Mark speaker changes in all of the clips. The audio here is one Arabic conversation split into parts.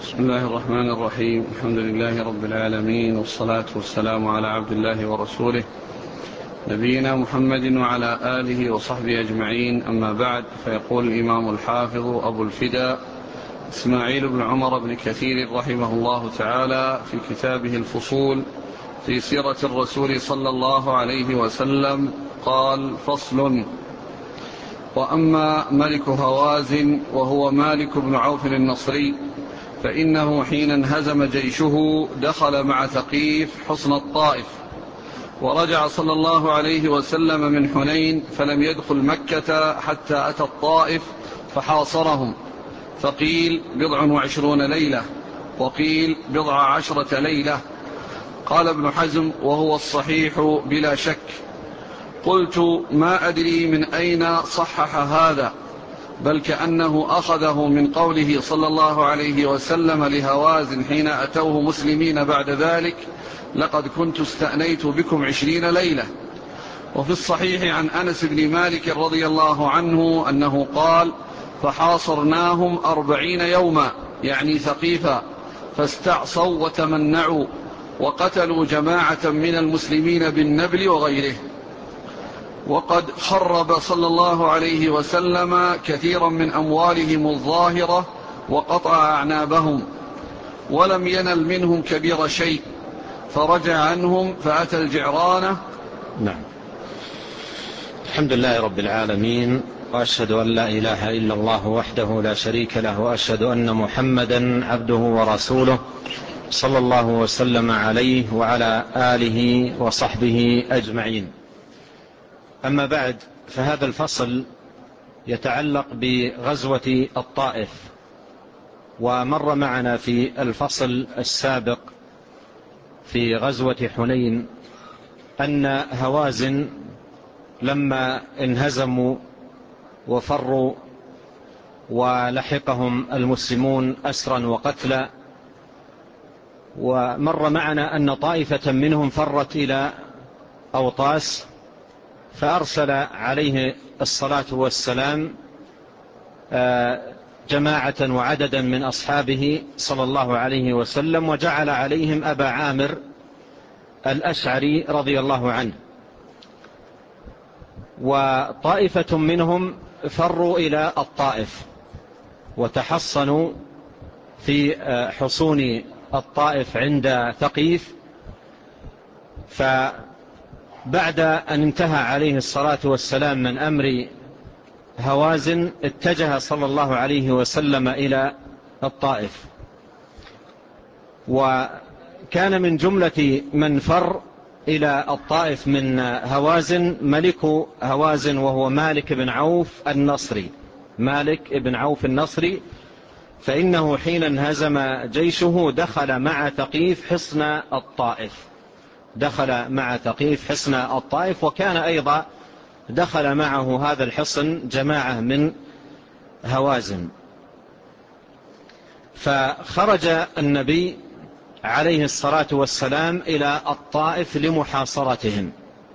Speaker 1: بسم الله الرحمن الرحيم. الحمد لله رب العالمين، والصلاة والسلام على عبد الله ورسوله نبينا محمد وعلى آله وصحبه أجمعين. أما بعد، فيقول الإمام الحافظ أبو الفداء إسماعيل بن عمر بن كثير رحمه الله تعالى في كتابه الفصول في سيرة الرسول صلى الله عليه وسلم قال: فصل. وأما ملك هوازن وهو مالك بن عوف النصري فإنه حين انهزم جيشه دخل مع ثقيف حصن الطائف، ورجع صلى الله عليه وسلم من حنين فلم يدخل مكة حتى أتى الطائف فحاصرهم، فقيل 24 ليلة وقيل 10 ليلة. قال ابن حزم وهو الصحيح بلا شك. قلت: ما أدري من أين صحح هذا، بل كأنه أخذه من قوله صلى الله عليه وسلم لهوازن حين أتوه مسلمين بعد ذلك: لقد كنت استأنيت بكم 20 ليلة. وفي الصحيح عن أنس بن مالك رضي الله عنه أنه قال: فحاصرناهم 40 يوما، يعني ثقيفا، فاستعصوا وتمنعوا وقتلوا جماعة من المسلمين بالنبل وغيره. وقد خرب صلى الله عليه وسلم كثيرا من أموالهم الظاهرة وقطع أعنابهم، ولم ينل منهم كبير شيء، فرجع عنهم فأتى الجعرانة.
Speaker 2: نعم. الحمد لله رب العالمين، وأشهد أن لا إله إلا الله وحده لا شريك له، وأشهد أن محمدا عبده ورسوله صلى الله وسلم عليه وعلى آله وصحبه أجمعين. أما بعد، فهذا الفصل يتعلق بغزوة الطائف. ومر معنا في الفصل السابق في غزوة حنين أن هوازن لما انهزموا وفروا ولحقهم المسلمون أسرا وقتلا، ومر معنا أن طائفة منهم فرت إلى أوطاس، فأرسل عليه الصلاة والسلام جماعة وعددا من أصحابه صلى الله عليه وسلم، وجعل عليهم أبا عامر الأشعري رضي الله عنه. وطائفة منهم فروا إلى الطائف وتحصنوا في حصون الطائف عند ثقيف. فبعد أن انتهى عليه الصلاة والسلام من أمر هوازن اتجه صلى الله عليه وسلم إلى الطائف. وكان من جملة من فر إلى الطائف من هوازن ملك هوازن وهو مالك بن عوف النصري. مالك بن عوف النصري، فإنه حين انهزم جيشه دخل مع ثقيف حصن الطائف، دخل مع ثقيف حصن الطائف. وكان أيضا دخل معه هذا الحصن جماعة من هوازن. فخرج النبي عليه الصلاة والسلام إلى الطائف لمحاصرتهم.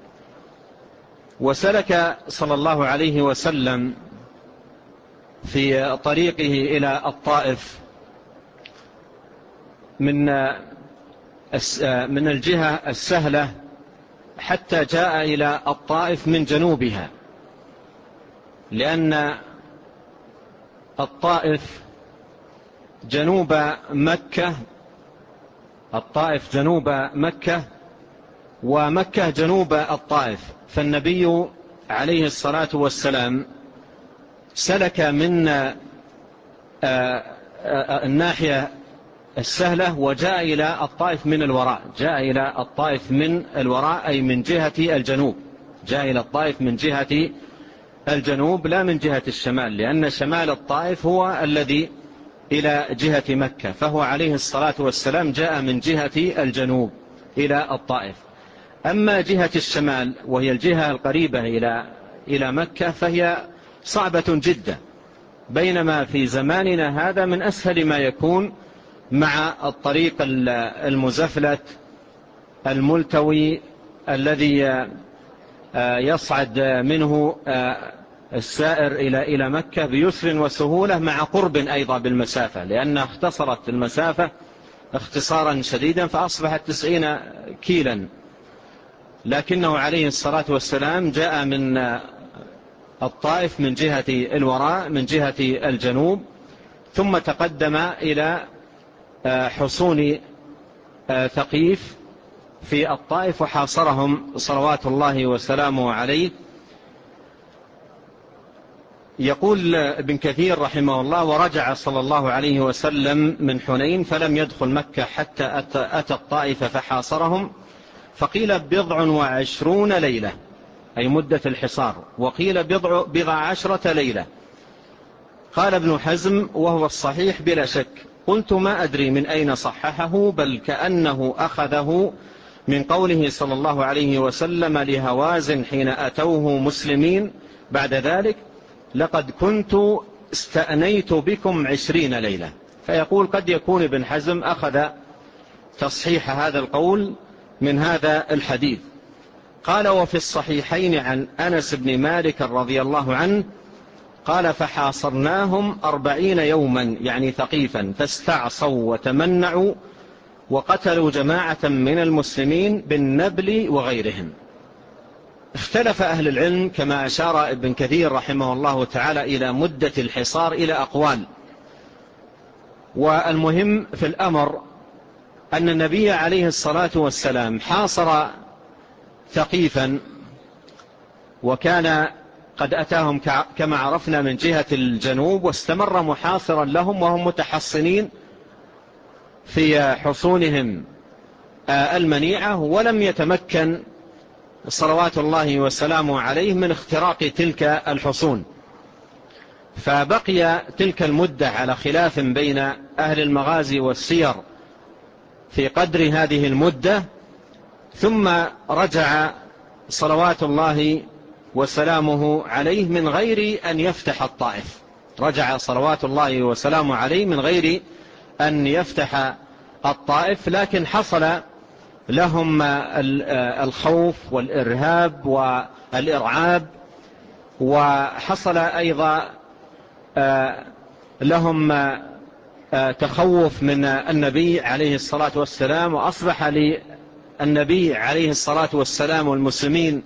Speaker 2: وسلك صلى الله عليه وسلم في طريقه إلى الطائف من الجهة السهلة حتى جاء إلى الطائف من جنوبها، لأن الطائف جنوب مكة، الطائف جنوب مكة ومكة جنوب الطائف. فالنبي عليه الصلاة والسلام سلك من الناحية السهلة وجاء إلى الطائف من الوراء، جاء إلى الطائف من الوراء أي من جهة الجنوب، جاء إلى الطائف من جهة الجنوب لا من جهة الشمال، لأن شمال الطائف هو الذي إلى جهة مكة، فهو عليه الصلاة والسلام جاء من جهة الجنوب إلى الطائف. أما جهة الشمال وهي الجهة القريبة إلى مكة فهي صعبة جدا، بينما في زماننا هذا من أسهل ما يكون مع الطريق المزفلت الملتوي الذي يصعد منه السائر إلى مكة بيسر وسهولة مع قرب أيضا بالمسافة، لأنها اختصرت المسافة اختصارا شديدا فأصبحت 90 كيلا، لكنه عليه الصلاة والسلام جاء من الطائف من جهة الوراء من جهة الجنوب، ثم تقدم إلى حصون ثقيف في الطائف وحاصرهم صلوات الله وسلامه عليه. يقول ابن كثير رحمه الله: ورجع صلى الله عليه وسلم من حنين فلم يدخل مكة حتى أتى الطائف فحاصرهم، فقيل 20 ليلة أي مدة الحصار، وقيل 10 ليلة. قال ابن حزم وهو الصحيح بلا شك. قلت ما أدري من أين صححه، بل كأنه أخذه من قوله صلى الله عليه وسلم لهوازن حين أتوه مسلمين بعد ذلك: لقد كنت استأنيت بكم 20 ليلة. فيقول قد يكون ابن حزم أخذ تصحيح هذا القول من هذا الحديث. قال: وفي الصحيحين عن أنس بن مالك رضي الله عنه قال: فحاصرناهم 40 يوما يعني ثقيفا، فاستعصوا وتمنعوا وقتلوا جماعة من المسلمين بالنبل وغيرهم. اختلف أهل العلم كما أشار ابن كثير رحمه الله تعالى إلى مدة الحصار إلى أقوال، والمهم في الأمر أن النبي عليه الصلاة والسلام حاصر ثقيفا، وكان قد أتاهم كما عرفنا من جهة الجنوب، واستمر محاصرا لهم وهم متحصنين في حصونهم المنيعة، ولم يتمكن صلوات الله وسلامه عليه من اختراق تلك الحصون، فبقي تلك المدة على خلاف بين أهل المغازي والسير في قدر هذه المدة. ثم رجع صلوات الله وسلامه عليه من غير أن يفتح الطائف، رجع صلوات الله وسلامه عليه من غير أن يفتح الطائف، لكن حصل لهم الخوف والإرهاب والإرعاب، وحصل أيضا لهم تخوف من النبي عليه الصلاة والسلام، وأصبح للنبي عليه الصلاة والسلام والمسلمين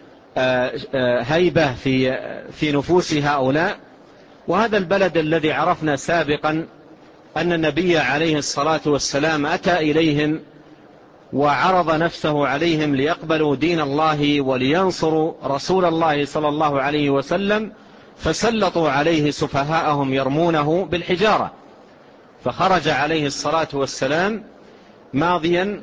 Speaker 2: هيبة في نفوس هؤلاء. وهذا البلد الذي عرفنا سابقا أن النبي عليه الصلاة والسلام أتى إليهم وعرض نفسه عليهم ليقبلوا دين الله ولينصروا رسول الله صلى الله عليه وسلم، فسلطوا عليه سفهاءهم يرمونه بالحجارة، فخرج عليه الصلاة والسلام ماضيا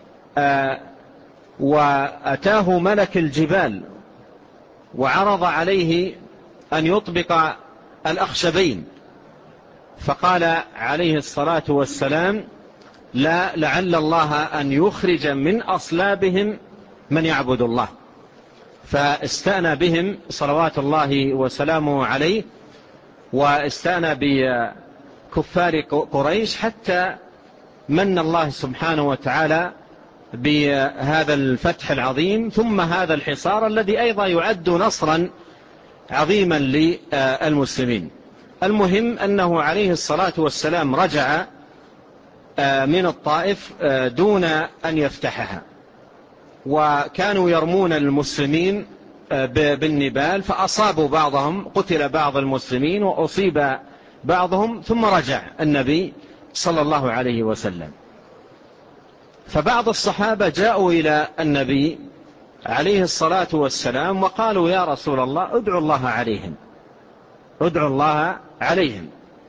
Speaker 2: وأتاه ملك الجبال وعرض عليه أن يطبق الأخشبين، فقال عليه الصلاة والسلام: لا، لعل الله أن يخرج من أصلابهم من يعبد الله. فاستأنى بهم صلوات الله وسلامه عليه، واستأنى بكفار قريش، حتى من الله سبحانه وتعالى بهذا الفتح العظيم، ثم هذا الحصار الذي أيضا يعد نصرا عظيما للمسلمين. المهم أنه عليه الصلاة والسلام رجع من الطائف دون أن يفتحها، وكانوا يرمون المسلمين بالنبال، فأصابوا بعضهم، قتل بعض المسلمين وأصيب بعضهم، ثم رجع النبي صلى الله عليه وسلم. فبعض الصحابة جاءوا إلى النبي عليه الصلاة والسلام وقالوا: يا رسول الله ادعوا الله عليهم، ادعوا الله عليهم.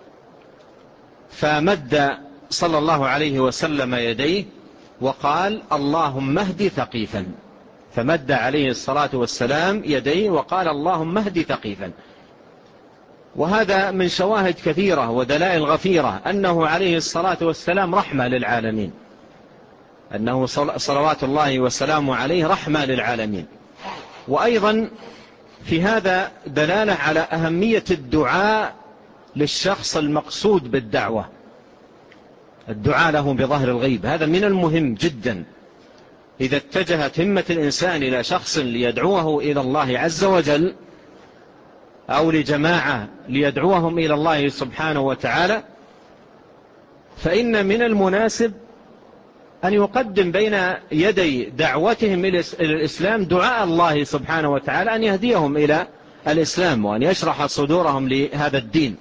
Speaker 2: فمد صلى الله عليه وسلم يديه وقال: اللهم اهد ثقيفا. فمد عليه الصلاة والسلام يديه وقال: اللهم اهد ثقيفا. وهذا من شواهد كثيرة ودلائل غفيرة أنه عليه الصلاة والسلام رحمة للعالمين، أنه صلوات الله وسلامه عليه رحمة للعالمين. وأيضا في هذا دلالة على أهمية الدعاء للشخص المقصود بالدعوة، الدعاء له بظهر الغيب، هذا من المهم جدا. إذا اتجهت همة الإنسان إلى شخص ليدعوه إلى الله عز وجل، أو لجماعة ليدعوهم إلى الله سبحانه وتعالى، فإن من المناسب أن يقدم بين يدي دعوتهم إلى الإسلام دعاء الله سبحانه وتعالى أن يهديهم إلى الإسلام وأن يشرح صدورهم لهذا الدين.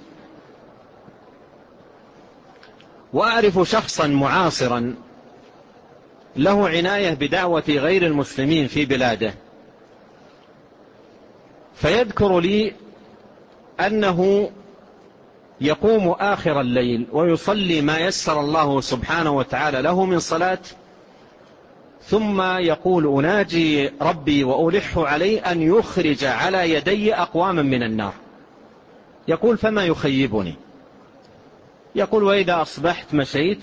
Speaker 2: وأعرف شخصا معاصرا له عناية بدعوة غير المسلمين في بلاده، فيذكر لي أنه يقوم آخر الليل ويصلي ما يسر الله سبحانه وتعالى له من صلاة، ثم يقول أناجي ربي وألح عليه أن يخرج على يدي أقواما من النار. يقول فما يخيبني؟ يقول وإذا أصبحت مشيت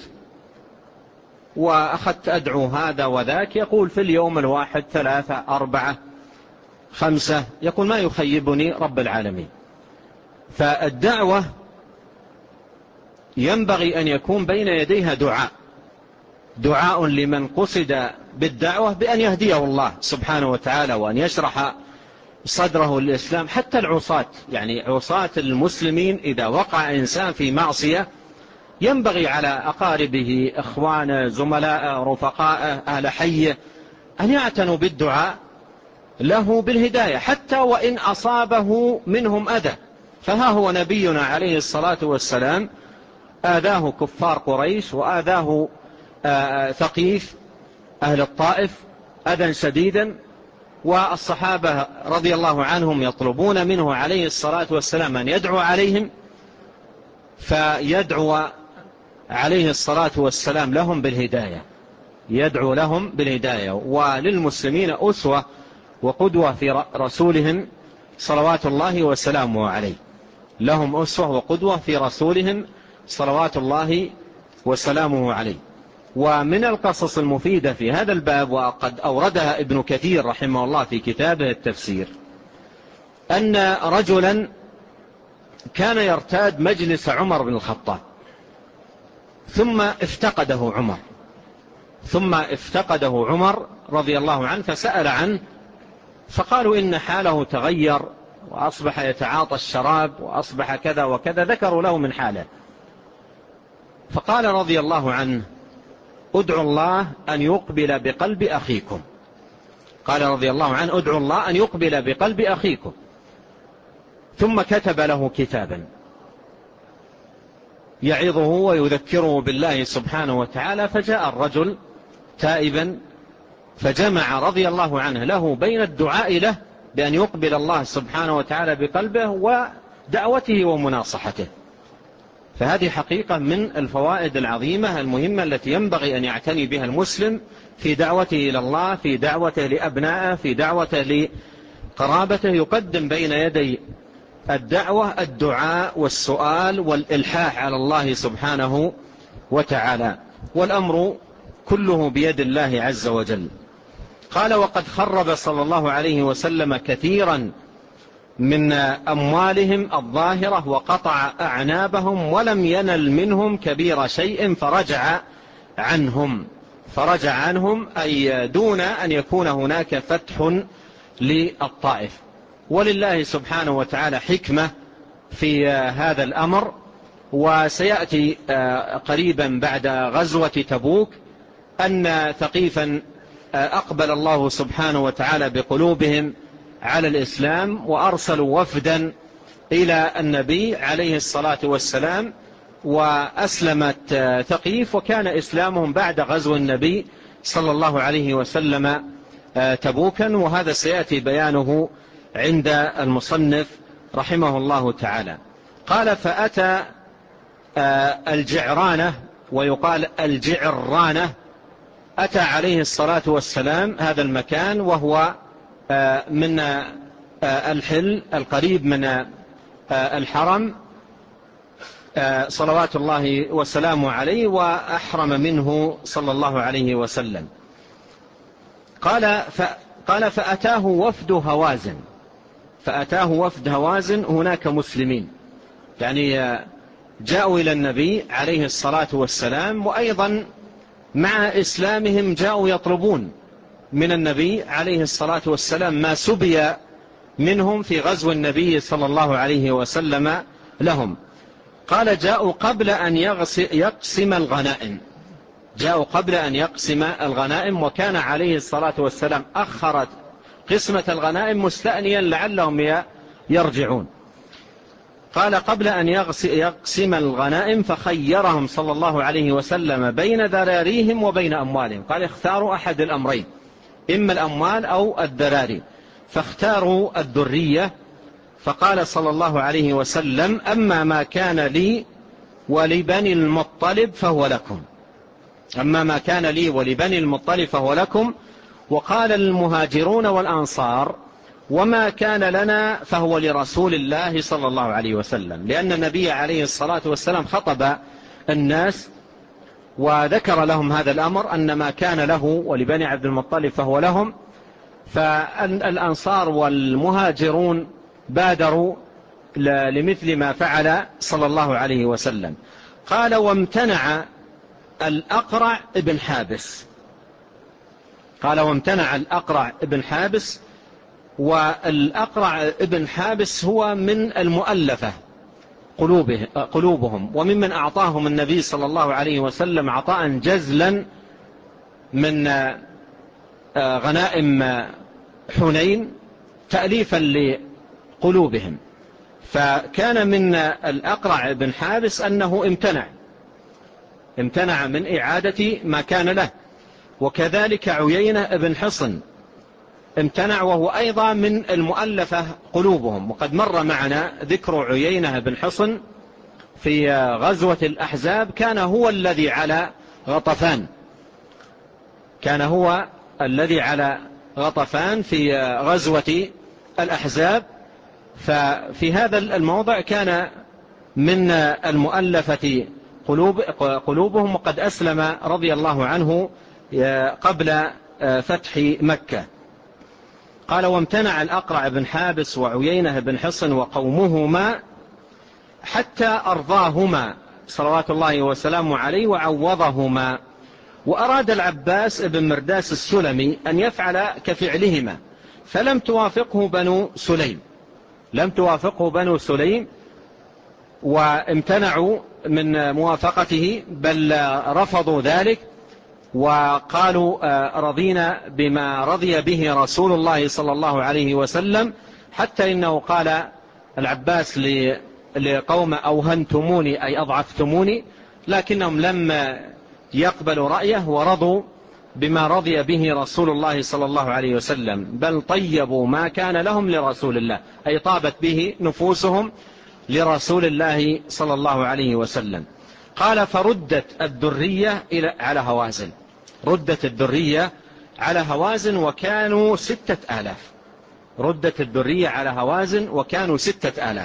Speaker 2: وأخذت أدعو هذا وذاك، يقول في اليوم الواحد 3 4 5، يقول ما يخيبني رب العالمين. فالدعوة ينبغي أن يكون بين يديها دعاء لمن قصد بالدعوة بأن يهديه الله سبحانه وتعالى وأن يشرح صدره للإسلام. حتى العصاة، يعني عصاة المسلمين، إذا وقع إنسان في معصية ينبغي على أقاربه، إخوانه، زملاء، رفقاء، أهل حيه أن يعتنوا بالدعاء له بالهداية حتى وإن أصابه منهم أذى. فها هو نبينا عليه الصلاة والسلام آذاه كفار قريش وآذاه ثقيف أهل الطائف أذى شديدا، والصحابة رضي الله عنهم يطلبون منه عليه الصلاة والسلام أن يدعو عليهم، فيدعو عليه الصلاة والسلام لهم بالهداية، يدعو لهم بالهداية. وللمسلمين أسوة وقدوة في رسولهم صلوات الله وسلامه عليه، لهم أسوة وقدوة في رسولهم صلوات الله وسلامه عليه. ومن القصص المفيدة في هذا الباب، وقد أوردها ابن كثير رحمه الله في كتابه التفسير، أن رجلا كان يرتاد مجلس عمر بن الخطاب، ثم افتقده عمر رضي الله عنه، فسأل عنه، فقالوا إن حاله تغير وأصبح يتعاطى الشراب وأصبح كذا وكذا، ذكروا له من حاله. فقال رضي الله عنه ادعوا الله أن يقبل بقلب أخيكم، قال رضي الله عنه ادعوا الله أن يقبل بقلب أخيكم. ثم كتب له كتابا يعظه ويذكره بالله سبحانه وتعالى. فجاء الرجل تائبا، فجمع رضي الله عنه له بين الدعاء له بأن يقبل الله سبحانه وتعالى بقلبه ودعوته ومناصحته. فهذه حقيقة من الفوائد العظيمة المهمة التي ينبغي أن يعتني بها المسلم في دعوته إلى الله، في دعوته لأبنائه، في دعوته لقرابته. يقدم بين يدي الدعوة الدعاء والسؤال والإلحاح على الله سبحانه وتعالى، والأمر كله بيد الله عز وجل. قال وقد خرب صلى الله عليه وسلم كثيرا من أموالهم الظاهرة وقطع أعنابهم ولم ينل منهم كبير شيء فرجع عنهم أي دون أن يكون هناك فتح للطائف. ولله سبحانه وتعالى حكمة في هذا الأمر، وسيأتي قريبا بعد غزوة تبوك أن ثقيفا أقبل الله سبحانه وتعالى بقلوبهم على الإسلام، وأرسلوا وفدا إلى النبي عليه الصلاة والسلام، وأسلمت ثقيف، وكان إسلامهم بعد غزو النبي صلى الله عليه وسلم تبوكا، وهذا سيأتي بيانه عند المصنف رحمه الله تعالى. قال فأتى الجعرانة ويقال الجعرانة، أتى عليه الصلاة والسلام هذا المكان، وهو من الحل القريب من الحرم صلوات الله وسلامه عليه، وأحرم منه صلى الله عليه وسلم. قال فأتاه وفد هوازن هناك مسلمين، يعني جاءوا إلى النبي عليه الصلاة والسلام، وأيضا مع إسلامهم جاءوا يطلبون من النبي عليه الصلاة والسلام ما سبي منهم في غزو النبي صلى الله عليه وسلم لهم. قال جاءوا قبل أن يقسم الغنائم، جاءوا قبل أن يقسم الغنائم، وكان عليه الصلاة والسلام أخرت قسمة الغنائم مستأنيا لعلهم يرجعون. قال قبل أن يقسم الغنائم فخيرهم صلى الله عليه وسلم بين ذراريهم وبين أموالهم، قال اختاروا أحد الأمرين، إما الأموال أو الذراري، فاختاروا الذرية. فقال صلى الله عليه وسلم أما ما كان لي ولبني المطلب فهو لكم، أما ما كان لي ولبني المطلب فهو لكم. وقال المهاجرون والأنصار وما كان لنا فهو لرسول الله صلى الله عليه وسلم، لأن النبي عليه الصلاة والسلام خطب الناس وذكر لهم هذا الأمر أن ما كان له ولبني عبد المطلب فهو لهم. فالأنصار والمهاجرون بادروا لمثل ما فعل صلى الله عليه وسلم. قال وامتنع الأقرع ابن حابس، قال وامتنع الأقرع ابن حابس. والأقرع ابن حابس هو من المؤلفة قلوبهم، وممن أعطاهم النبي صلى الله عليه وسلم عطاء جزلا من غنائم حنين تأليفا لقلوبهم. فكان من الأقرع ابن حابس أنه امتنع من إعادة ما كان له. وكذلك عيينة ابن حصن امتنع، وهو أيضا من المؤلفة قلوبهم، وقد مر معنا ذكر عيينة بن حصن في غزوة الأحزاب. كان هو الذي على غطفان، كان هو الذي على غطفان في غزوة الأحزاب. ففي هذا الموضع كان من المؤلفة قلوبهم، وقد أسلم رضي الله عنه قبل فتح مكة. قال وامتنع الأقرع بن حابس وعيينة بن حصن وقومهما حتى أرضاهما صلوات الله وسلامه عليه وعوضهما. وأراد العباس بن مرداس السلمي أن يفعل كفعلهما، فلم توافقه بنو سليم وامتنعوا من موافقته، بل رفضوا ذلك وقالوا رضينا بما رضي به رسول الله صلى الله عليه وسلم. حتى إنه قال العباس لقوم أوهنتموني أي أضعفتموني، لكنهم لم يقبلوا رأيه ورضوا بما رضي به رسول الله صلى الله عليه وسلم، بل طيبوا ما كان لهم لرسول الله، أي طابت به نفوسهم لرسول الله صلى الله عليه وسلم. قال فردت الذرية على هوازن، ردت الذرية على هوازن وكانوا 6000، ردت الذرية على هوازن وكانوا 6000.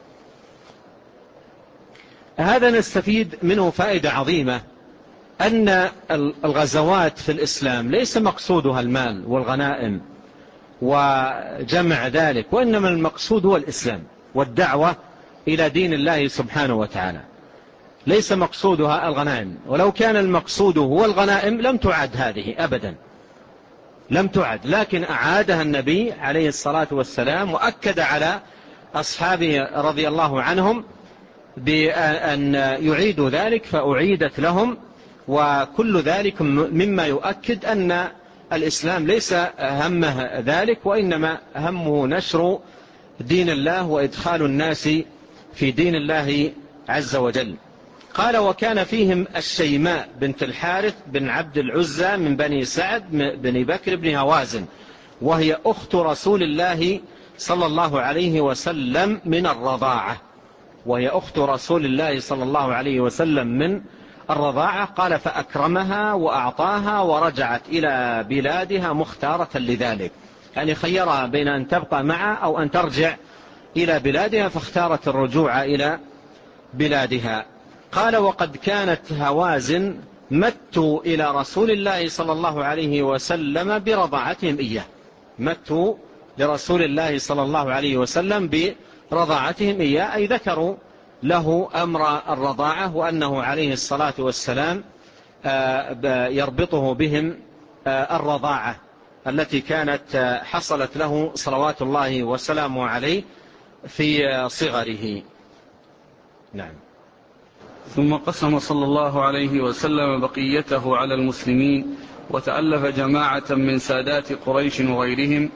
Speaker 2: هذا نستفيد منه فائدة عظيمة، أن الغزوات في الإسلام ليس مقصودها المال والغنائم وجمع ذلك، وإنما المقصود هو الإسلام والدعوة إلى دين الله سبحانه وتعالى، ليس مقصودها الغنائم. ولو كان المقصود هو الغنائم لم تعد هذه أبدا، لم تعد، لكن أعادها النبي عليه الصلاة والسلام وأكد على أصحابه رضي الله عنهم بأن يعيدوا ذلك، فأعيدت لهم. وكل ذلك مما يؤكد أن الإسلام ليس همه ذلك، وإنما همه نشر دين الله وإدخال الناس في دين الله عز وجل. قال وكان فيهم الشيماء بنت الحارث بن عبد العزى من بني سعد بن بكر بن هوازن، وهي أخت رسول الله صلى الله عليه وسلم من الرضاعة، وهي أخت رسول الله صلى الله عليه وسلم من الرضاعة. قال فأكرمها وأعطاها ورجعت إلى بلادها مختارة لذلك، يعني خيرها بين أن تبقى معه أو أن ترجع إلى بلادها، فاختارت الرجوع إلى بلادها. قال وقد كانت هوازن متوا إلى رسول الله صلى الله عليه وسلم برضاعتهم إياه، متوا لرسول الله صلى الله عليه وسلم برضاعتهم إياه، أي ذكروا له أمر الرضاعة، وأنه عليه الصلاة والسلام يربطه بهم الرضاعة، التي كانت حصلت له صلوات الله وسلامه عليه في صغره. نعم.
Speaker 1: ثم قسم صلى الله عليه وسلم بقيته على المسلمين، وتألف جماعة من سادات قريش وغيرهم،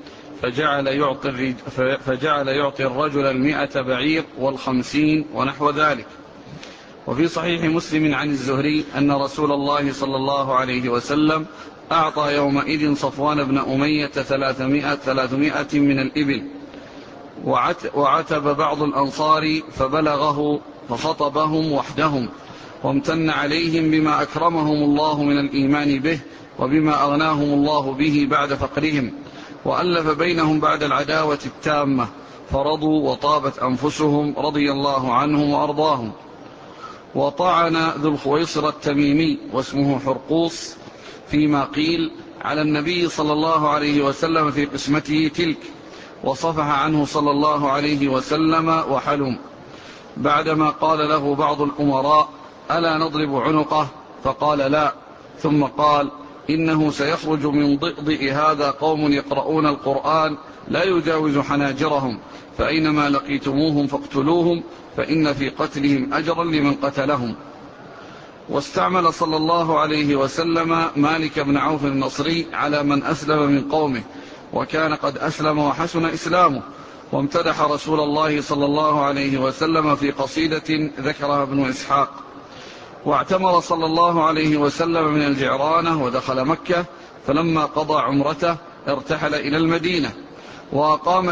Speaker 1: فجعل يعطي الرجل 100 بعير و50 ونحو ذلك. وفي صحيح مسلم عن الزهري أن رسول الله صلى الله عليه وسلم أعطى يومئذ صفوان بن أمية 300 من الإبل، وعتب بعض الأنصار فبلغه فخطبهم وحدهم، وامتن عليهم بما أكرمهم الله من الإيمان به، وبما أغناهم الله به بعد فقرهم، وألف بينهم بعد العداوة التامة، فرضوا وطابت أنفسهم رضي الله عنهم وأرضاهم. وطعن ذو الخويصر التميمي واسمه حرقوس فيما قيل على النبي صلى الله عليه وسلم في قسمته تلك، وصفح عنه صلى الله عليه وسلم وحلم، بعدما قال له بعض الأمراء: ألا نضرب عنقه؟ فقال: لا. ثم قال: إنه سيخرج من ضئضئ هذا قوم يقرؤون القرآن لا يجاوز حناجرهم، فأينما لقيتموهم فاقتلوهم، فإن في قتلهم أجرا لمن قتلهم. واستعمل صلى الله عليه وسلم مالك بن عوف النصري على من أسلم من قومه، وكان قد أسلم وحسن إسلامه، وامتدح رسول الله صلى الله عليه وسلم في قصيدة ذكرها ابن إسحاق. واعتمر صلى الله عليه وسلم من الجعرانة ودخل مكة، فلما قضى عمرته ارتحل إلى المدينة، وأقام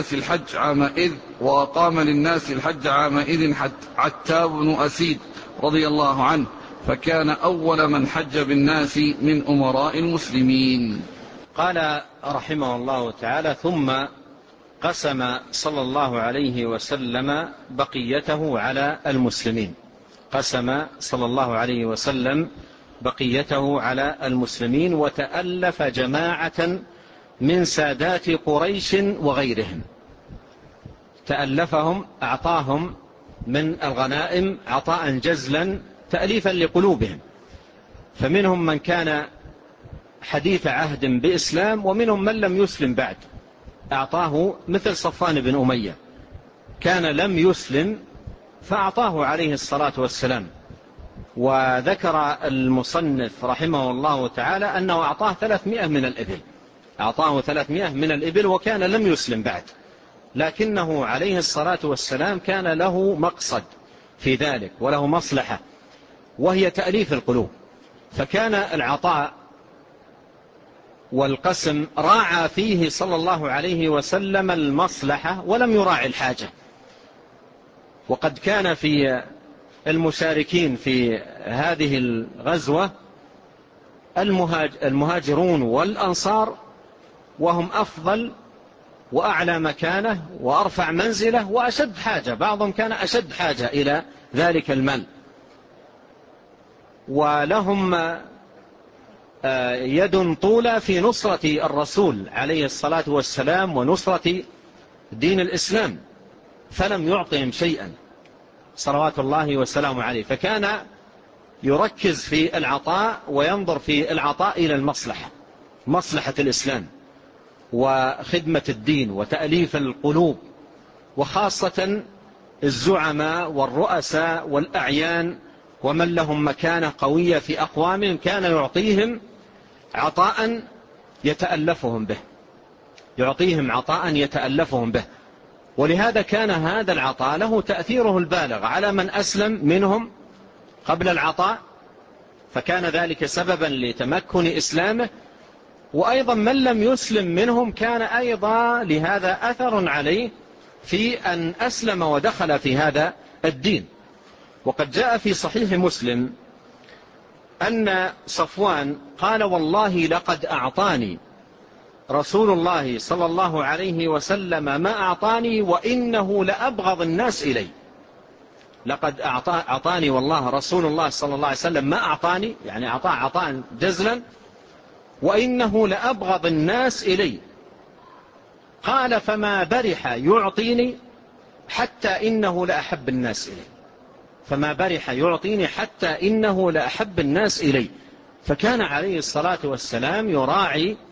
Speaker 1: للناس الحج عامئذ عتاب بن أسيد رضي الله عنه، فكان أول من حج بالناس من أمراء المسلمين.
Speaker 2: قال رحمه الله تعالى: ثم قسم صلى الله عليه وسلم بقيته على المسلمين. قسم صلى الله عليه وسلم بقيته على المسلمين، وتألف جماعة من سادات قريش وغيرهم. تألفهم، أعطاهم من الغنائم عطاء جزلا تأليفا لقلوبهم، فمنهم من كان حديث عهد بإسلام، ومنهم من لم يسلم بعد. أعطاه مثل صفوان بن أمية، كان لم يسلم فأعطاه عليه الصلاة والسلام. وذكر المصنف رحمه الله تعالى أنه أعطاه 300 من الإبل، أعطاه 300 من الإبل، وكان لم يسلم بعد، لكنه عليه الصلاة والسلام كان له مقصد في ذلك وله مصلحة، وهي تأليف القلوب. فكان العطاء والقسم راعى فيه صلى الله عليه وسلم المصلحة ولم يراعي الحاجة. وقد كان في المشاركين في هذه الغزوة المهاجرون والأنصار، وهم أفضل وأعلى مكانة وأرفع منزلة وأشد حاجة، بعضهم كان أشد حاجة إلى ذلك المال، ولهم يد طولة في نصرة الرسول عليه الصلاة والسلام ونصرة دين الإسلام، فلم يعطهم شيئا صلوات الله وسلامه عليه. فكان يركز في العطاء وينظر في العطاء إلى المصلحة، مصلحة الإسلام وخدمة الدين وتأليف القلوب، وخاصة الزعماء والرؤساء والأعيان ومن لهم مكانة قوية في أقوامهم، كان يعطيهم عطاء يتألفهم به، يعطيهم عطاء يتألفهم به. ولهذا كان هذا العطاء له تأثيره البالغ على من أسلم منهم قبل العطاء، فكان ذلك سببا لتمكن إسلامه، وأيضا من لم يسلم منهم كان أيضا لهذا أثر عليه في أن أسلم ودخل في هذا الدين. وقد جاء في صحيح مسلم أن صفوان قال: والله لقد أعطاني رسول الله صلى الله عليه وسلم ما أعطاني وإنه لأبغض الناس إلي. لقد أعطاني والله رسول الله صلى الله عليه وسلم ما أعطاني، يعني أعطاه عطاء جزلا، وإنه لأبغض الناس إلي. قال: فما برح يعطيني حتى إنه لأحب الناس إلي. فما برح يعطيني حتى إنه لأحب الناس إلي. فكان عليه الصلاة والسلام يراعي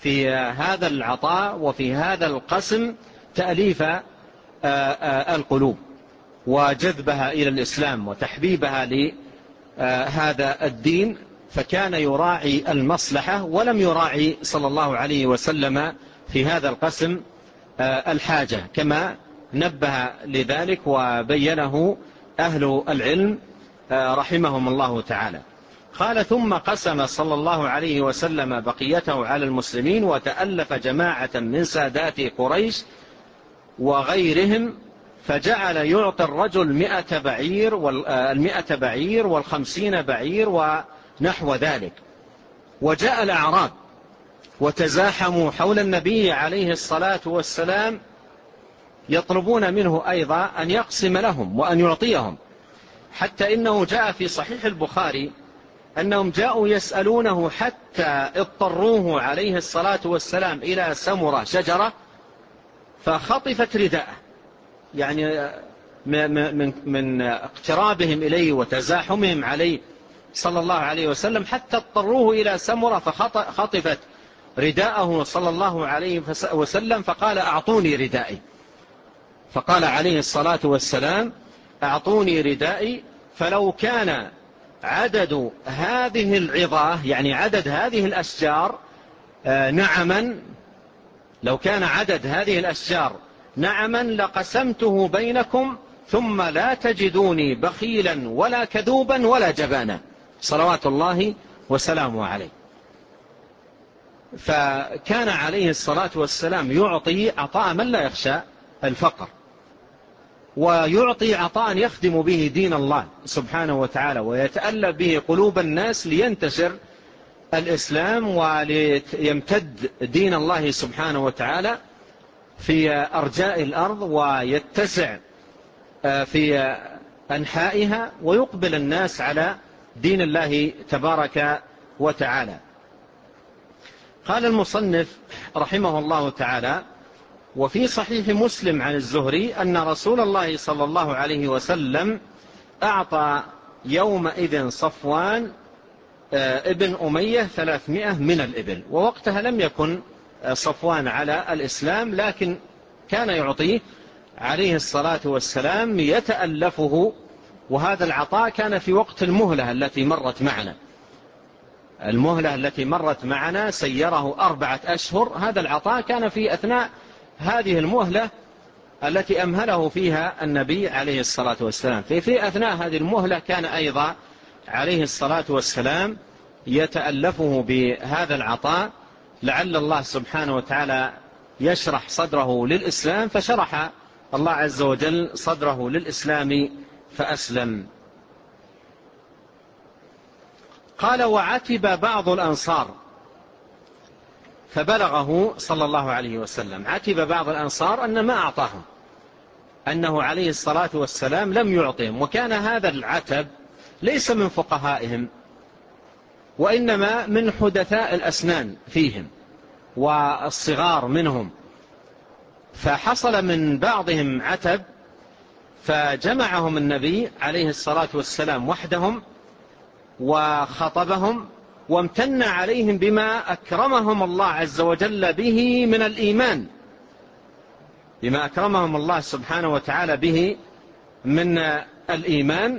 Speaker 2: في هذا العطاء وفي هذا القسم تأليف القلوب وجذبها إلى الإسلام وتحبيبها لهذا الدين، فكان يراعي المصلحة ولم يراعي صلى الله عليه وسلم في هذا القسم الحاجة، كما نبه لذلك وبينه أهل العلم رحمهم الله تعالى. قال: ثم قسم صلى الله عليه وسلم بقيته على المسلمين، وتألف جماعة من سادات قريش وغيرهم، فجعل يعطي الرجل 100 بعير 50 بعير ونحو ذلك. وجاء الأعراب وتزاحموا حول النبي عليه الصلاة والسلام يطلبون منه أيضا أن يقسم لهم وأن يعطيهم، حتى إنه جاء في صحيح البخاري أنهم جاءوا يسألونه حتى اضطروه عليه الصلاة والسلام إلى سمرة شجرة فخطفت رداءه، يعني من اقترابهم إليه وتزاحمهم عليه صلى الله عليه وسلم حتى اضطروه إلى سمرة فخطفت رداءه صلى الله عليه وسلم، فقال: أعطوني ردائي. فقال عليه الصلاة والسلام: أعطوني ردائي. فلو كان عدد هذه العظاه، يعني عدد هذه الأشجار نعما، لو كان عدد هذه الأشجار نعما لقسمته بينكم ثم لا تجدوني بخيلا ولا كذوبا ولا جبانا، صلوات الله وسلامه عليه. فكان عليه الصلاة والسلام يعطي عطاء من لا يخشى الفقر، ويعطي عطاء يخدم به دين الله سبحانه وتعالى ويتألف به قلوب الناس لينتشر الإسلام وليمتد دين الله سبحانه وتعالى في أرجاء الأرض ويتسع في أنحائها ويقبل الناس على دين الله تبارك وتعالى. قال المصنف رحمه الله تعالى: وفي صحيح مسلم عن الزهري أن رسول الله صلى الله عليه وسلم أعطى يومئذ صفوان ابن أمية 300 من الإبل، ووقتها لم يكن صفوان على الإسلام، لكن كان يعطيه عليه الصلاة والسلام يتألفه. وهذا العطاء كان في وقت المهلة التي مرت معنا، المهلة التي مرت معنا سيره 4 أشهر، هذا العطاء كان في أثناء هذه المهلة التي أمهله فيها النبي عليه الصلاة والسلام. في أثناء هذه المهلة كان أيضا عليه الصلاة والسلام يتألفه بهذا العطاء، لعل الله سبحانه وتعالى يشرح صدره للإسلام، فشرح الله عز وجل صدره للإسلام فأسلم. قال: وعتب بعض الأنصار فبلغه صلى الله عليه وسلم، عتب بعض الأنصار أن ما أعطاهم، أنه عليه الصلاة والسلام لم يعطهم، وكان هذا العتب ليس من فقهائهم وإنما من حدثاء الأسنان فيهم والصغار منهم، فحصل من بعضهم عتب فجمعهم النبي عليه الصلاة والسلام وحدهم وخطبهم وامتن عليهم بما أكرمهم الله عز وجل به من الإيمان، بما أكرمهم الله سبحانه وتعالى به من الإيمان،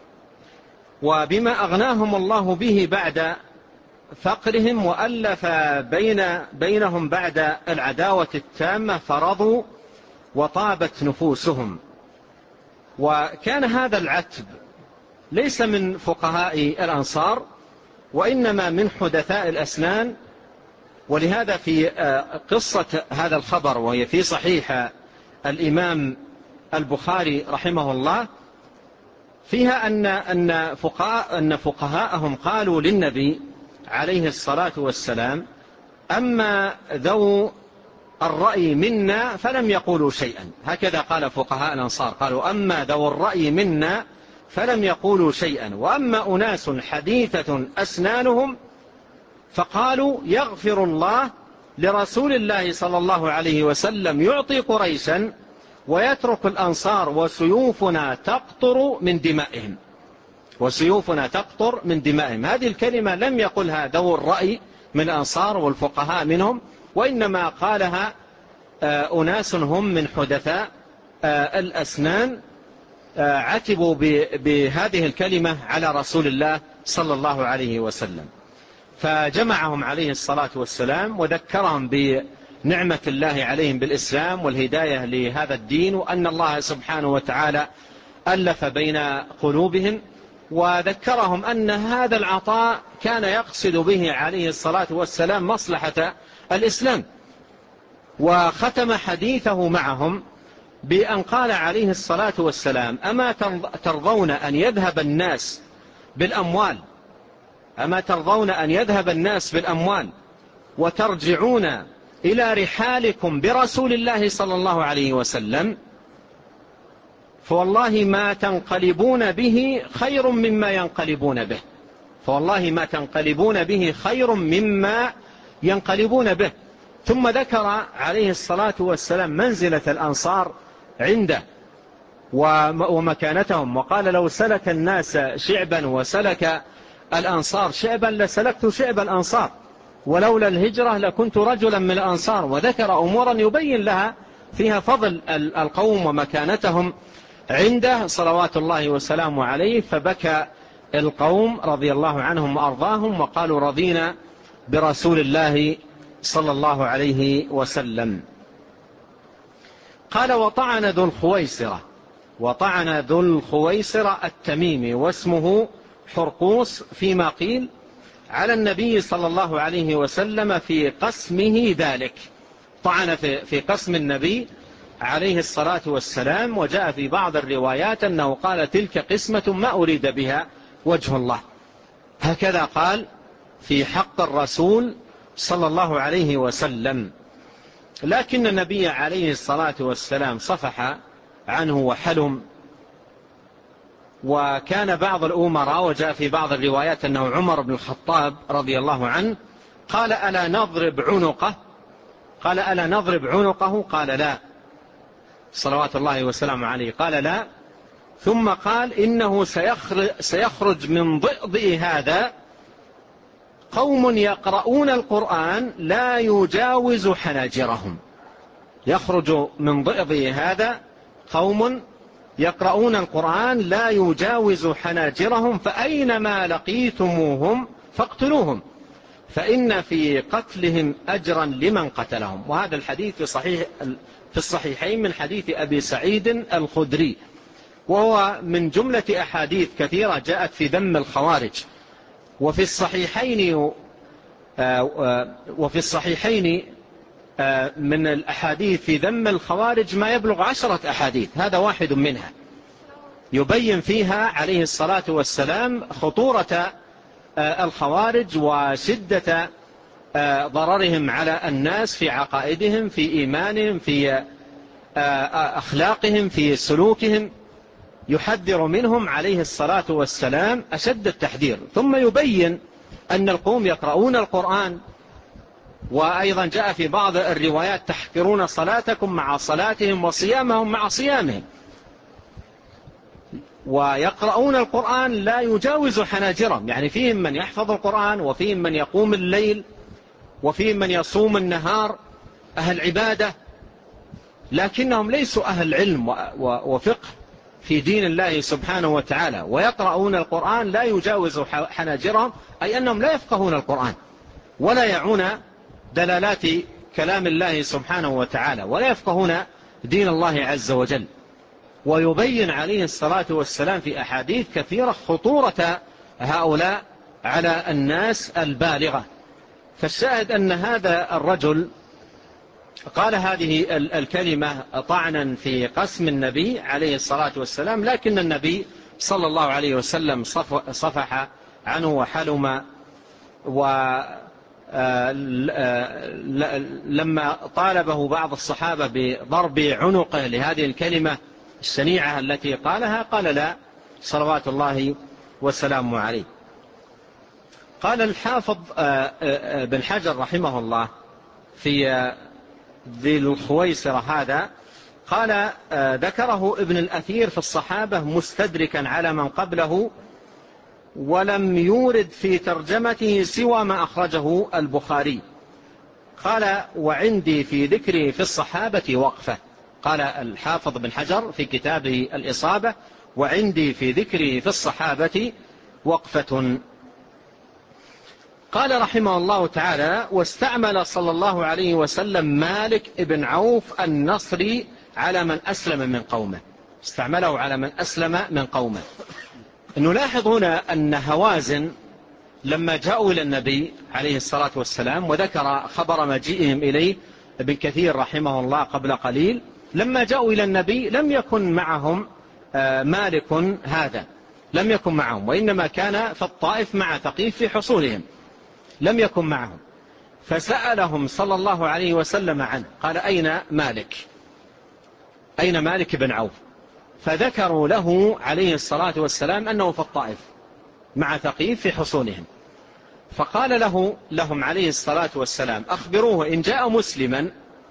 Speaker 2: وبما أغناهم الله به بعد فقرهم، وألف بينهم بعد العداوة التامة فرضوا وطابت نفوسهم. وكان هذا العتب ليس من فقهاء الأنصار وإنما من حدثاء الأسنان. ولهذا في قصة هذا الخبر وهي في صحيح الإمام البخاري رحمه الله فيها أن فقهاءهم قالوا للنبي عليه الصلاة والسلام: أما ذو الرأي منا فلم يقولوا شيئا. هكذا قال فقهاء الأنصار، قالوا: أما ذو الرأي منا فلم يقولوا شيئا، وأما أناس حديثة أسنانهم فقالوا: يغفر الله لرسول الله صلى الله عليه وسلم يعطي قريشا ويترك الأنصار وسيوفنا تقطر من دمائهم. وسيوفنا تقطر من دمائهم. هذه الكلمة لم يقلها ذو الرأي من الأنصار والفقهاء منهم، وإنما قالها أناس هم من حدثاء الأسنان عتبوا بهذه الكلمة على رسول الله صلى الله عليه وسلم، فجمعهم عليه الصلاة والسلام وذكرهم بنعمة الله عليهم بالإسلام والهداية لهذا الدين، وأن الله سبحانه وتعالى ألف بين قلوبهم، وذكرهم أن هذا العطاء كان يقصد به عليه الصلاة والسلام مصلحة الإسلام. وختم حديثه معهم بأن قال عليه الصلاة والسلام: أما ترضون أن يذهب الناس بالأموال، أما ترضون أن يذهب الناس بالأموال وترجعون إلى رحالكم برسول الله صلى الله عليه وسلم، فوالله ما تنقلبون به خير مما ينقلبون به، فوالله ما تنقلبون به خير مما ينقلبون به. ثم ذكر عليه الصلاة والسلام منزلة الأنصار عنده ومكانتهم، وقال: لو سلك الناس شعبا وسلك الأنصار شعبا لسلكت شعب الأنصار، ولولا الهجرة لكنت رجلا من الأنصار. وذكر أمورا يبين لها فيها فضل القوم ومكانتهم عنده صلوات الله وسلامه عليه. فبكى القوم رضي الله عنهم وأرضاهم وقالوا: رضينا برسول الله صلى الله عليه وسلم. قال: وطعن ذو الخويصرة التميمي واسمه حرقوس فيما قيل على النبي صلى الله عليه وسلم في قسمه ذلك، طعن في قسم النبي عليه الصلاة والسلام. وجاء في بعض الروايات أنه قال: تلك قسمة ما أريد بها وجه الله. هكذا قال في حق الرسول صلى الله عليه وسلم. لكن النبي عليه الصلاة والسلام صفح عنه وحلم. وكان بعض الأمراء، وجاء في بعض الروايات أنه عمر بن الخطاب رضي الله عنه، قال: ألا نضرب عنقه؟ قال: ألا نضرب عنقه؟ قال: لا، صلوات الله وسلامه عليه، قال: لا. ثم قال: إنه سيخرج من ضئضئ هذا قوم يقرؤون القرآن لا يجاوز حناجرهم. يخرج من ضئضئ هذا قوم يقرؤون القرآن لا يجاوز حناجرهم، فأينما لقيتموهم فاقتلوهم، فإن في قتلهم أجرا لمن قتلهم. وهذا الحديث في الصحيحين من حديث أبي سعيد الخدري، وهو من جملة أحاديث كثيرة جاءت في ذم الخوارج. وفي الصحيحين من الأحاديث في ذم الخوارج ما يبلغ 10 أحاديث، هذا واحد منها يبين فيها عليه الصلاة والسلام خطورة الخوارج وشدة ضررهم على الناس في عقائدهم، في إيمانهم، في أخلاقهم، في سلوكهم. يحذر منهم عليه الصلاة والسلام أشد التحذير. ثم يبين أن القوم يقرؤون القرآن، وأيضا جاء في بعض الروايات: تحقرون صلاتكم مع صلاتهم وصيامهم مع صيامهم. ويقرؤون القرآن لا يجاوز حناجرهم، يعني فيهم من يحفظ القرآن، وفيهم من يقوم الليل، وفيهم من يصوم النهار، أهل عبادة، لكنهم ليسوا أهل علم وفقه في دين الله سبحانه وتعالى. ويقرؤون القرآن لا يجاوز حناجرهم، أي أنهم لا يفقهون القرآن ولا يعون دلالات كلام الله سبحانه وتعالى، ولا يفقهون دين الله عز وجل. ويبين عليه الصلاة والسلام في أحاديث كثيرة خطورة هؤلاء على الناس البالغة. فالشاهد أن هذا الرجل قال هذه الكلمة طعنا في قسم النبي عليه الصلاة والسلام، لكن النبي صلى الله عليه وسلم صفح عنه وحلم. ولما طالبه بعض الصحابة بضرب عنقه لهذه الكلمة الشنيعة التي قالها، قال: لا، صلوات الله وسلامه عليه. قال الحافظ بن حجر رحمه الله في ذي الخويصرة هذا، قال: ذكره ابن الأثير في الصحابة مستدركا على من قبله ولم يورد في ترجمته سوى ما أخرجه البخاري. قال وعندي في ذكره في الصحابة وقفة. قال الحافظ بن حجر في كتابه الإصابة وعندي في ذكره في الصحابة وقفة. قال رحمه الله تعالى واستعمل صلى الله عليه وسلم مالك بن عوف النصري على من أسلم من قومه. استعمله على من أسلم من قومه. نلاحظ هنا أن هوازن لما جاءوا إلى النبي عليه الصلاة والسلام وذكر خبر مجيئهم إليه ابن كثير رحمه الله قبل قليل، لما جاءوا إلى النبي لم يكن معهم مالك هذا، لم يكن معهم، وإنما كان في الطائف مع ثقيف في حصولهم، لم يكن معهم. فسألهم صلى الله عليه وسلم عنه، قال أين مالك؟ أين مالك بن عوف؟ فذكروا له عليه الصلاة والسلام أنه في الطائف مع ثقيف في حصونهم. فقال لهم عليه الصلاة والسلام أخبروه إن جاء مسلما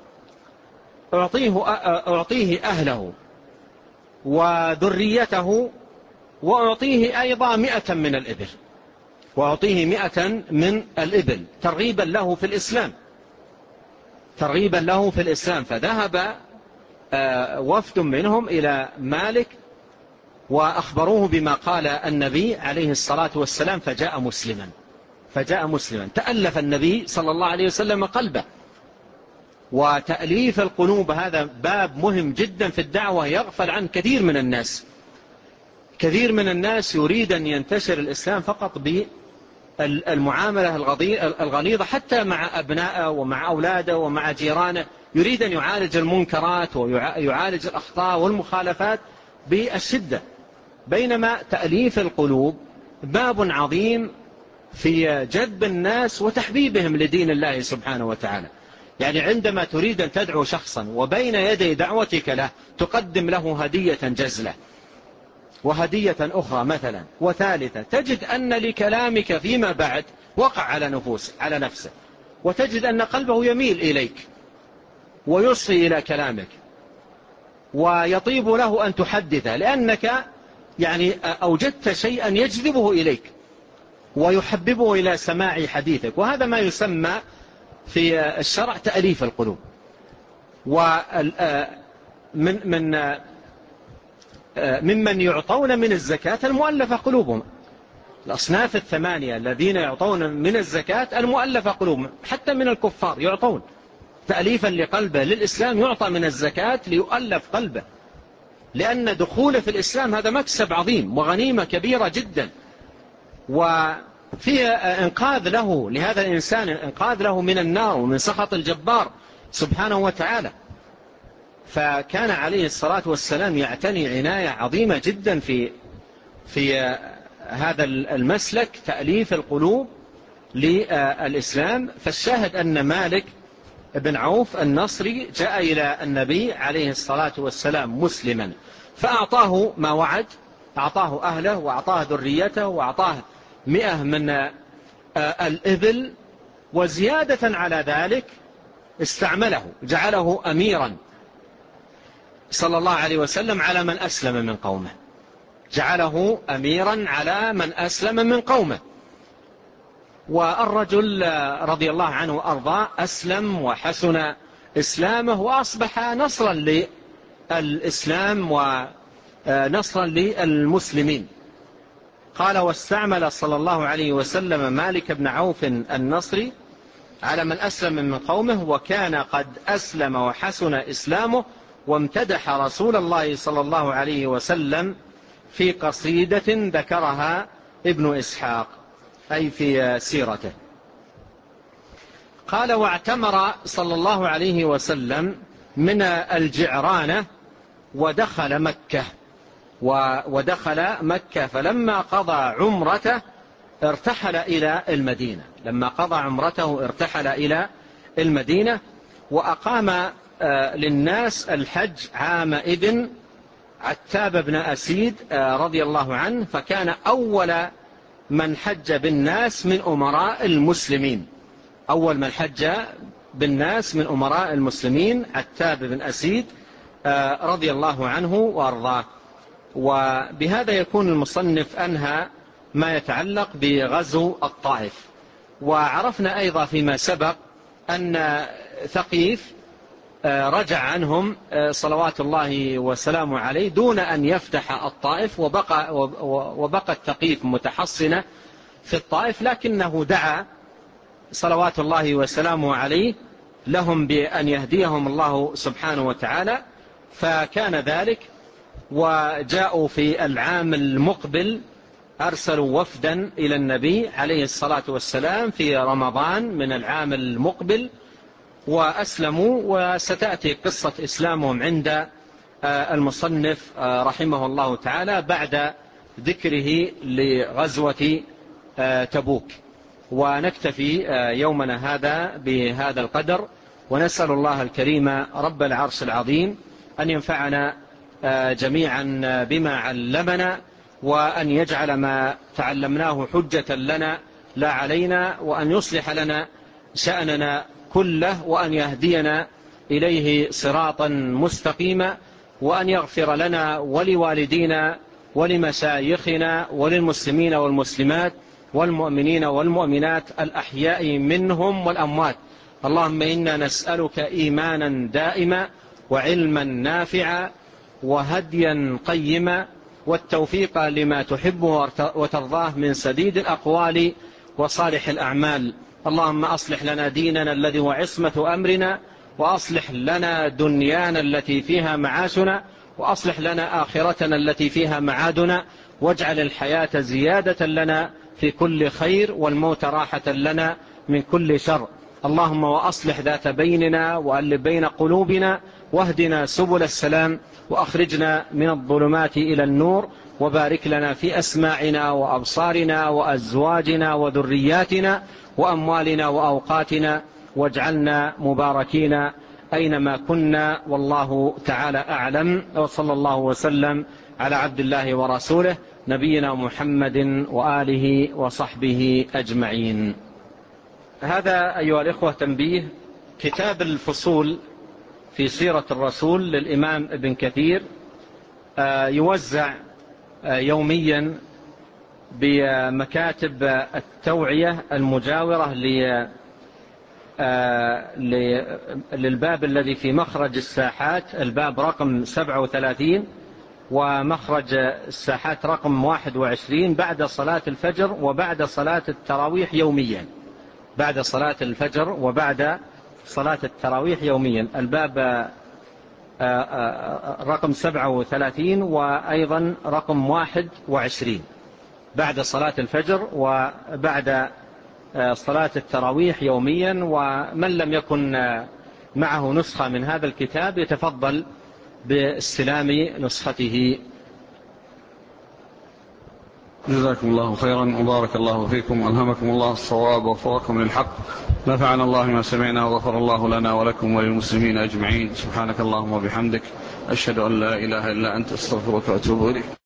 Speaker 2: أعطيه أهله وذريته وأعطيه أيضا 100 من الإبل، وأعطيه 100 من الإبل ترغيبا له في الإسلام، ترغيبا له في الإسلام. فذهب وفد منهم إلى مالك وأخبروه بما قال النبي عليه الصلاة والسلام فجاء مسلما. تألف النبي صلى الله عليه وسلم قلبه. وتأليف القلوب هذا باب مهم جدا في الدعوة يغفل عن كثير من الناس. كثير من الناس يريد أن ينتشر الإسلام فقط بالمعاملة الغليظة حتى مع أبنائه ومع أولاده ومع جيرانه، يريد أن يعالج المنكرات ويعالج الأخطاء والمخالفات بالشدة، بينما تأليف القلوب باب عظيم في جذب الناس وتحبيبهم لدين الله سبحانه وتعالى. يعني عندما تريد أن تدعو شخصا وبين يدي دعوتك له تقدم له هدية جزلة وهدية أخرى مثلا وثالثة، تجد أن لكلامك فيما بعد وقع على نفسه، وتجد أن قلبه يميل إليك ويصغي إلى كلامك ويطيب له أن تحدثه، لأنك يعني أوجدت شيئا يجذبه إليك ويحببه إلى سماع حديثك. وهذا ما يسمى في الشرع تأليف القلوب. ممن يعطون من الزكاة المؤلفة قلوبهم، الأصناف 8 الذين يعطون من الزكاة المؤلفة قلوبهم، حتى من الكفار يعطون تأليفا لقلبه للإسلام، يعطى من الزكاة ليؤلف قلبه، لأن دخوله في الإسلام هذا مكسب عظيم وغنيمة كبيرة جدا، وفيه إنقاذ له لهذا الإنسان، إنقاذ له من النار ومن سخط الجبار سبحانه وتعالى. فكان عليه الصلاة والسلام يعتني عناية عظيمة جدا في هذا المسلك تأليف القلوب للإسلام. فالشاهد أن مالك بن عوف النصري جاء إلى النبي عليه الصلاة والسلام مسلما، فأعطاه ما وعد، أعطاه أهله وأعطاه ذريته وأعطاه 100 من الإبل، وزيادة على ذلك استعمله جعله أميرا صلى الله عليه وسلم على من أسلم من قومه، جعله أميرا على من أسلم من قومه. والرجل رضي الله عنه وأرضاه أسلم وحسن إسلامه وأصبح نصرا للإسلام ونصرا للمسلمين. قال واستعمل صلى الله عليه وسلم مالك بن عوف النصري على من أسلم من قومه، وكان قد أسلم وحسن إسلامه، وامتدح رسول الله صلى الله عليه وسلم في قصيدة ذكرها ابن إسحاق أي في سيرته. قال واعتمر صلى الله عليه وسلم من الجعرانة ودخل مكة، فلما قضى عمرته ارتحل إلى المدينة، لما قضى عمرته ارتحل إلى المدينة، وأقام للناس الحج عام إذن عتاب بن أسيد رضي الله عنه، فكان أول من حج بالناس من أمراء المسلمين، أول من حج بالناس من أمراء المسلمين عتاب بن أسيد رضي الله عنه وأرضاه. وبهذا يكون المصنف أنهى ما يتعلق بغزو الطائف. وعرفنا أيضا فيما سبق أن ثقيف رجع عنهم صلوات الله وسلامه عليه دون أن يفتح الطائف، وبقى الثقيف متحصنة في الطائف، لكنه دعا صلوات الله وسلامه عليه لهم بأن يهديهم الله سبحانه وتعالى، فكان ذلك. وجاءوا في العام المقبل أرسلوا وفدا إلى النبي عليه الصلاة والسلام في رمضان من العام المقبل وأسلموا، وستأتي قصة إسلامهم عند المصنف رحمه الله تعالى بعد ذكره لغزوة تبوك. ونكتفي يومنا هذا بهذا القدر، ونسأل الله الكريم رب العرش العظيم أن ينفعنا جميعا بما علمنا، وأن يجعل ما تعلمناه حجة لنا لا علينا، وأن يصلح لنا شأننا كله، وأن يهدينا إليه صراطا مستقيما، وأن يغفر لنا ولوالدينا ولمشايخنا وللمسلمين والمسلمات والمؤمنين والمؤمنات الأحياء منهم والأموات. اللهم إنا نسألك إيمانا دائما وعلما نافعا وهديا قيما والتوفيق لما تحبه وترضاه من سديد الأقوال وصالح الأعمال. اللهم أصلح لنا ديننا الذي هو عصمة أمرنا، وأصلح لنا دنيانا التي فيها معاشنا، وأصلح لنا آخرتنا التي فيها معادنا، واجعل الحياة زيادة لنا في كل خير والموت راحة لنا من كل شر. اللهم وأصلح ذات بيننا وألف بين قلوبنا، واهدنا سبل السلام، وأخرجنا من الظلمات إلى النور، وبارك لنا في أسماعنا وأبصارنا وأزواجنا وذرياتنا وأموالنا وأوقاتنا، واجعلنا مباركين أينما كنا، والله تعالى أعلم. وصلى الله وسلم على عبد الله ورسوله نبينا محمد وآله وصحبه أجمعين. هذا أيها الإخوة تنبيه. كتاب الفصول في سيرة الرسول للإمام ابن كثير يوزع يوميا بمكاتب التوعية المجاورة للباب الذي في مخرج الساحات، الباب رقم 37 ومخرج الساحات رقم 21، بعد صلاة الفجر وبعد صلاة التراويح يوميا، بعد صلاة الفجر وبعد صلاة التراويح يوميا. الباب رقم 37 وأيضا رقم 21 بعد صلاة الفجر وبعد صلاة التراويح يوميا. ومن لم يكن معه نسخة من هذا الكتاب يتفضل باستلام نسخته.
Speaker 1: جزاكم الله خيرا وبارك الله فيكم، ألهمكم الله الصواب ووفقكم للحق، نفعنا الله ما سمعنا وغفر الله لنا ولكم وللمسلمين أجمعين. سبحانك اللهم وبحمدك، أشهد أن لا إله إلا أنت، أستغفرك وأتوب إليك.